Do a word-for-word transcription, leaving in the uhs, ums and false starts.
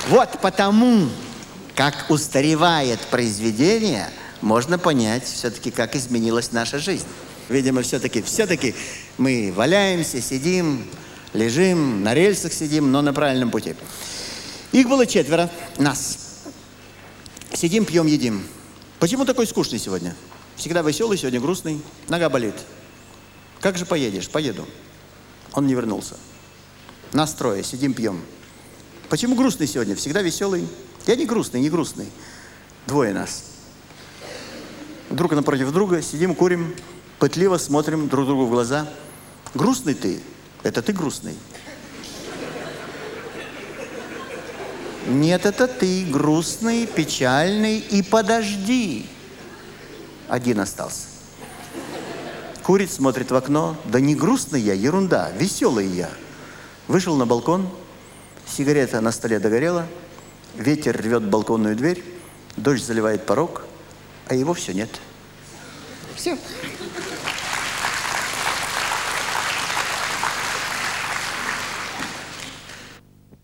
Вот потому, как устаревает произведение, можно понять все-таки, как изменилась наша жизнь. Видимо, все-таки, все-таки мы валяемся, сидим, лежим, на рельсах сидим, но на правильном пути. Их было четверо, нас. Сидим, пьем, едим. Почему такой скучный сегодня? Всегда веселый, сегодня грустный, нога болит. Как же поедешь? Поеду. Он не вернулся. Нас трое, сидим, пьем. Почему грустный сегодня? Всегда веселый. Я не грустный, не грустный. Двое нас. Друг напротив друга, сидим, курим, пытливо смотрим друг другу в глаза. Грустный ты? Это ты грустный. Нет, это ты грустный, печальный, и подожди. Один остался. Курит, смотрит в окно. Да не грустный я, ерунда, веселый я. Вышел на балкон, сигарета на столе догорела, ветер рвет балконную дверь, дождь заливает порог, а его все нет. Все.